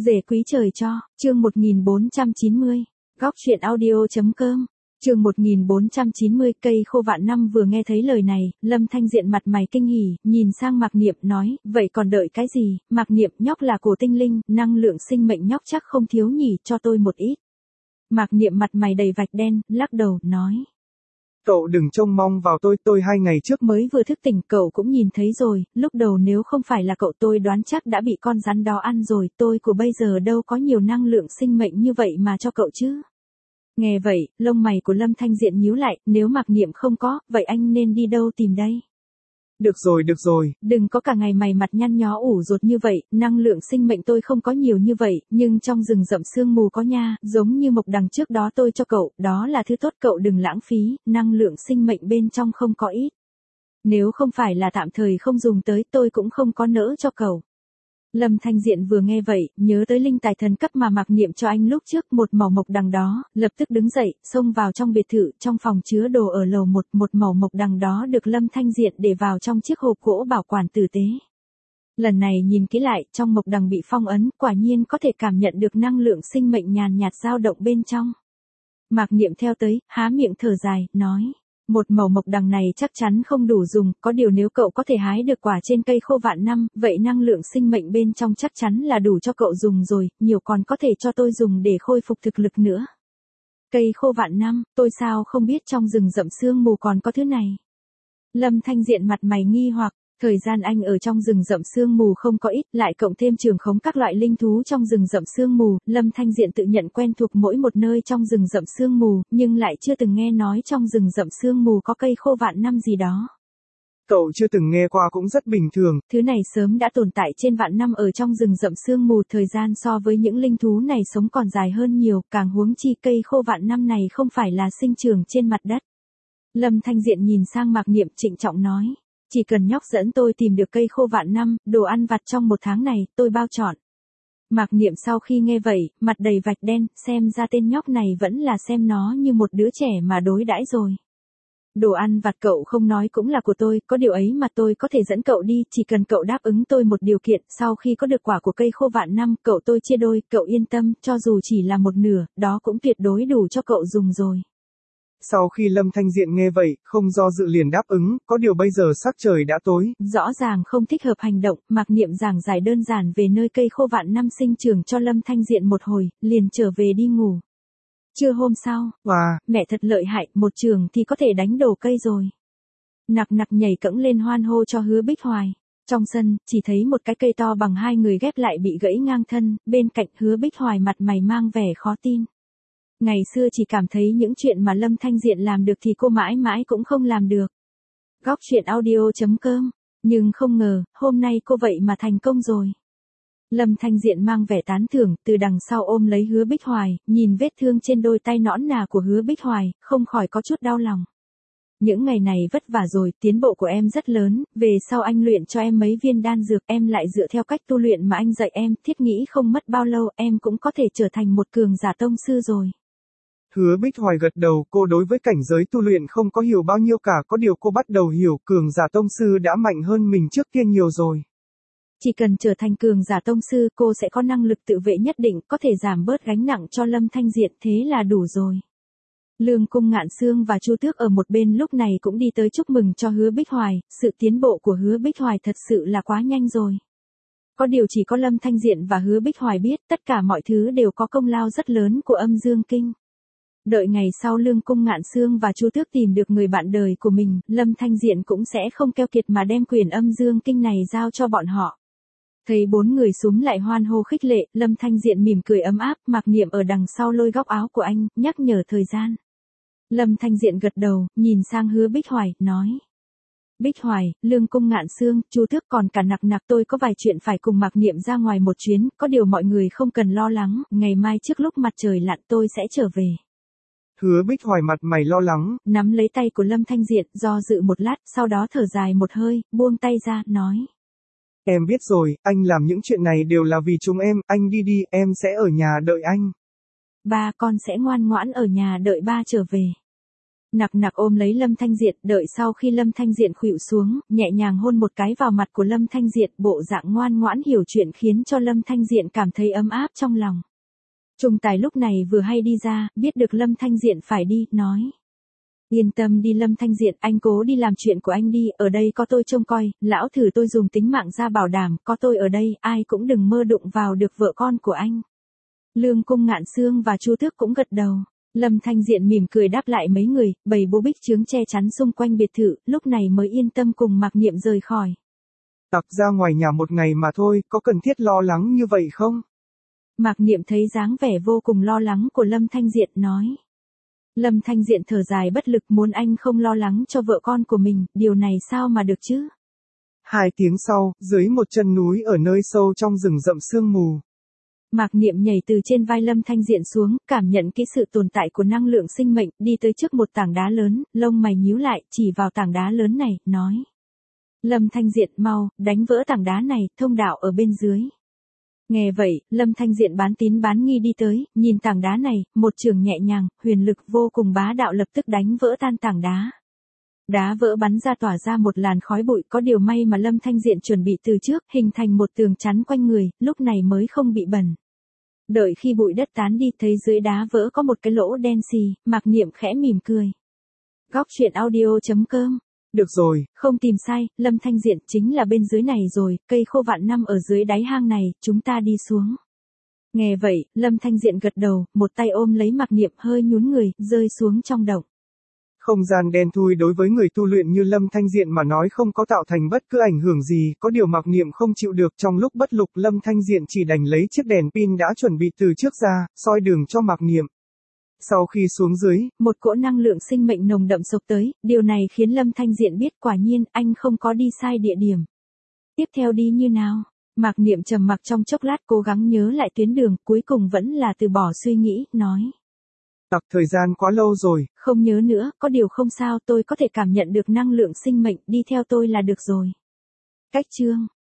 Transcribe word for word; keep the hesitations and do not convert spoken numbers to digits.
Rể quý trời cho, chương một nghìn bốn trăm chín mươi, góc truyện audio.com, chương một nghìn bốn trăm chín mươi, cây khô vạn năm. Vừa nghe thấy lời này, Lâm Thanh Diện mặt mày kinh hỉ, nhìn sang Mạc Niệm nói, vậy còn đợi cái gì, Mạc Niệm nhóc là cổ tinh linh, năng lượng sinh mệnh nhóc chắc không thiếu nhỉ, cho tôi một ít. Mạc Niệm mặt mày đầy vạch đen, lắc đầu, nói. Cậu đừng trông mong vào tôi, tôi hai ngày trước mới vừa thức tỉnh, cậu cũng nhìn thấy rồi, lúc đầu nếu không phải là cậu tôi đoán chắc đã bị con rắn đó ăn rồi, tôi của bây giờ đâu có nhiều năng lượng sinh mệnh như vậy mà cho cậu chứ. Nghe vậy, lông mày của Lâm Thanh Diện nhíu lại, nếu Mạc Niệm không có, vậy anh nên đi đâu tìm đây? Được rồi, được rồi. Đừng có cả ngày mày mặt nhăn nhó ủ rột như vậy, năng lượng sinh mệnh tôi không có nhiều như vậy, nhưng trong rừng rậm sương mù có nha, giống như mộc đằng trước đó tôi cho cậu, đó là thứ tốt, cậu đừng lãng phí, năng lượng sinh mệnh bên trong không có ít. Nếu không phải là tạm thời không dùng tới, tôi cũng không có nỡ cho cậu. Lâm Thanh Diện vừa nghe vậy, nhớ tới linh tài thần cấp mà Mạc Niệm cho anh lúc trước, một mẩu mộc đằng đó, lập tức đứng dậy, xông vào trong biệt thự, trong phòng chứa đồ ở lầu một, một mẩu mộc đằng đó được Lâm Thanh Diện để vào trong chiếc hộp gỗ bảo quản tử tế. Lần này nhìn kỹ lại, trong mộc đằng bị phong ấn, quả nhiên có thể cảm nhận được năng lượng sinh mệnh nhàn nhạt dao động bên trong. Mạc Niệm theo tới, há miệng thở dài, nói. Một mẩu mộc đằng này chắc chắn không đủ dùng, có điều nếu cậu có thể hái được quả trên cây khô vạn năm, vậy năng lượng sinh mệnh bên trong chắc chắn là đủ cho cậu dùng rồi, nhiều còn có thể cho tôi dùng để khôi phục thực lực nữa. Cây khô vạn năm, tôi sao không biết trong rừng rậm sương mù còn có thứ này. Lâm Thanh Diện mặt mày nghi hoặc. Thời gian anh ở trong rừng rậm sương mù không có ít, lại cộng thêm trường khống các loại linh thú trong rừng rậm sương mù, Lâm Thanh Diện tự nhận quen thuộc mỗi một nơi trong rừng rậm sương mù, nhưng lại chưa từng nghe nói trong rừng rậm sương mù có cây khô vạn năm gì đó. Cậu chưa từng nghe qua cũng rất bình thường. Thứ này sớm đã tồn tại trên vạn năm ở trong rừng rậm sương mù, thời gian so với những linh thú này sống còn dài hơn nhiều, càng huống chi cây khô vạn năm này không phải là sinh trưởng trên mặt đất. Lâm Thanh Diện nhìn sang Mạc Niệm trịnh trọng nói. Chỉ cần nhóc dẫn tôi tìm được cây khô vạn năm, đồ ăn vặt trong một tháng này, tôi bao trọn. Mạc Niệm sau khi nghe vậy, mặt đầy vạch đen, xem ra tên nhóc này vẫn là xem nó như một đứa trẻ mà đối đãi rồi. Đồ ăn vặt cậu không nói cũng là của tôi, có điều ấy mà tôi có thể dẫn cậu đi, chỉ cần cậu đáp ứng tôi một điều kiện, sau khi có được quả của cây khô vạn năm, cậu tôi chia đôi, cậu yên tâm, cho dù chỉ là một nửa, đó cũng tuyệt đối đủ cho cậu dùng rồi. Sau khi Lâm Thanh Diện nghe vậy, không do dự liền đáp ứng, có điều bây giờ sắc trời đã tối. Rõ ràng không thích hợp hành động, Mạc Niệm giảng giải đơn giản về nơi cây khô vạn năm sinh trưởng cho Lâm Thanh Diện một hồi, liền trở về đi ngủ. Trưa hôm sau, wow, mẹ thật lợi hại, một trường thì có thể đánh đổ cây rồi. Nặc nặc nhảy cẫng lên hoan hô cho Hứa Bích Hoài. Trong sân, chỉ thấy một cái cây to bằng hai người ghép lại bị gãy ngang thân, bên cạnh Hứa Bích Hoài mặt mày mang vẻ khó tin. Ngày xưa chỉ cảm thấy những chuyện mà Lâm Thanh Diện làm được thì cô mãi mãi cũng không làm được. Góc truyện audio.com, nhưng không ngờ, hôm nay cô vậy mà thành công rồi. Lâm Thanh Diện mang vẻ tán thưởng, từ đằng sau ôm lấy Hứa Bích Hoài, nhìn vết thương trên đôi tay nõn nà của Hứa Bích Hoài, không khỏi có chút đau lòng. Những ngày này vất vả rồi, tiến bộ của em rất lớn, về sau anh luyện cho em mấy viên đan dược, em lại dựa theo cách tu luyện mà anh dạy em, thiết nghĩ không mất bao lâu em cũng có thể trở thành một cường giả tông sư rồi. Hứa Bích Hoài gật đầu, cô đối với cảnh giới tu luyện không có hiểu bao nhiêu cả, có điều cô bắt đầu hiểu, cường giả tông sư đã mạnh hơn mình trước kia nhiều rồi. Chỉ cần trở thành cường giả tông sư, cô sẽ có năng lực tự vệ nhất định, có thể giảm bớt gánh nặng cho Lâm Thanh Diện, thế là đủ rồi. Lương Cung Ngạn Sương và Chu Tước ở một bên lúc này cũng đi tới chúc mừng cho Hứa Bích Hoài, sự tiến bộ của Hứa Bích Hoài thật sự là quá nhanh rồi. Có điều chỉ có Lâm Thanh Diện và Hứa Bích Hoài biết, tất cả mọi thứ đều có công lao rất lớn của Âm Dương Kinh. Đợi ngày sau Lương Cung Ngạn Sương và Chu Tước tìm được người bạn đời của mình, Lâm Thanh Diện cũng sẽ không keo kiệt mà đem quyền Âm Dương Kinh này giao cho bọn họ. Thấy bốn người xúm lại hoan hô khích lệ, Lâm Thanh Diện mỉm cười ấm áp, Mạc Niệm ở đằng sau lôi góc áo của anh, nhắc nhở thời gian. Lâm Thanh Diện gật đầu, nhìn sang Hứa Bích Hoài, nói. Bích Hoài, Lương Cung Ngạn Sương, Chu Tước còn cả nặc nặc, tôi có vài chuyện phải cùng Mạc Niệm ra ngoài một chuyến, có điều mọi người không cần lo lắng, ngày mai trước lúc mặt trời lặn tôi sẽ trở về. Hứa Bích Hoài mặt mày lo lắng, nắm lấy tay của Lâm Thanh Diện, do dự một lát, sau đó thở dài một hơi, buông tay ra, nói. Em biết rồi, anh làm những chuyện này đều là vì chúng em, anh đi đi, em sẽ ở nhà đợi anh. Ba con sẽ ngoan ngoãn ở nhà đợi ba trở về. Nặc nặc ôm lấy Lâm Thanh Diện, đợi sau khi Lâm Thanh Diện khuỵu xuống, nhẹ nhàng hôn một cái vào mặt của Lâm Thanh Diện, bộ dạng ngoan ngoãn hiểu chuyện khiến cho Lâm Thanh Diện cảm thấy ấm áp trong lòng. Trung Tài lúc này vừa hay đi ra, biết được Lâm Thanh Diện phải đi, nói. Yên tâm đi Lâm Thanh Diện, anh cố đi làm chuyện của anh đi, ở đây có tôi trông coi, lão thử tôi dùng tính mạng ra bảo đảm, có tôi ở đây, ai cũng đừng mơ đụng vào được vợ con của anh. Lương Cung Ngạn Sương và Chu Tước cũng gật đầu. Lâm Thanh Diện mỉm cười đáp lại mấy người, bầy bố bích chướng che chắn xung quanh biệt thự, lúc này mới yên tâm cùng Mạc Niệm rời khỏi. Tặc ra ngoài nhà một ngày mà thôi, có cần thiết lo lắng như vậy không? Mạc Niệm thấy dáng vẻ vô cùng lo lắng của Lâm Thanh Diện, nói. Lâm Thanh Diện thở dài bất lực, muốn anh không lo lắng cho vợ con của mình, điều này sao mà được chứ? Hai tiếng sau, dưới một chân núi ở nơi sâu trong rừng rậm sương mù. Mạc Niệm nhảy từ trên vai Lâm Thanh Diện xuống, cảm nhận kỹ sự tồn tại của năng lượng sinh mệnh, đi tới trước một tảng đá lớn, lông mày nhíu lại, chỉ vào tảng đá lớn này, nói. Lâm Thanh Diện mau, đánh vỡ tảng đá này, thông đạo ở bên dưới. Nghe vậy, Lâm Thanh Diện bán tín bán nghi đi tới, nhìn tảng đá này, một trường nhẹ nhàng, huyền lực vô cùng bá đạo lập tức đánh vỡ tan tảng đá. Đá vỡ bắn ra tỏa ra một làn khói bụi, có điều may mà Lâm Thanh Diện chuẩn bị từ trước, hình thành một tường chắn quanh người, lúc này mới không bị bẩn. Đợi khi bụi đất tán đi, thấy dưới đá vỡ có một cái lỗ đen xì, Mạc Niệm khẽ mỉm cười. Góc truyện audio chấm com. Được rồi, không tìm sai, Lâm Thanh Diện chính là bên dưới này rồi, cây khô vạn năm ở dưới đáy hang này, chúng ta đi xuống. Nghe vậy, Lâm Thanh Diện gật đầu, một tay ôm lấy Mạc Niệm hơi nhún người, rơi xuống trong động. Không gian đen thui đối với người tu luyện như Lâm Thanh Diện mà nói không có tạo thành bất cứ ảnh hưởng gì, có điều Mạc Niệm không chịu được, trong lúc bất lục Lâm Thanh Diện chỉ đành lấy chiếc đèn pin đã chuẩn bị từ trước ra, soi đường cho Mạc Niệm. Sau khi xuống dưới, một cỗ năng lượng sinh mệnh nồng đậm sộc tới, điều này khiến Lâm Thanh Diện biết quả nhiên anh không có đi sai địa điểm. Tiếp theo đi như nào? Mạc Niệm trầm mặc trong chốc lát cố gắng nhớ lại tuyến đường, cuối cùng vẫn là từ bỏ suy nghĩ, nói. Tặc thời gian quá lâu rồi. Không nhớ nữa, có điều không sao, tôi có thể cảm nhận được năng lượng sinh mệnh, đi theo tôi là được rồi. Cách chương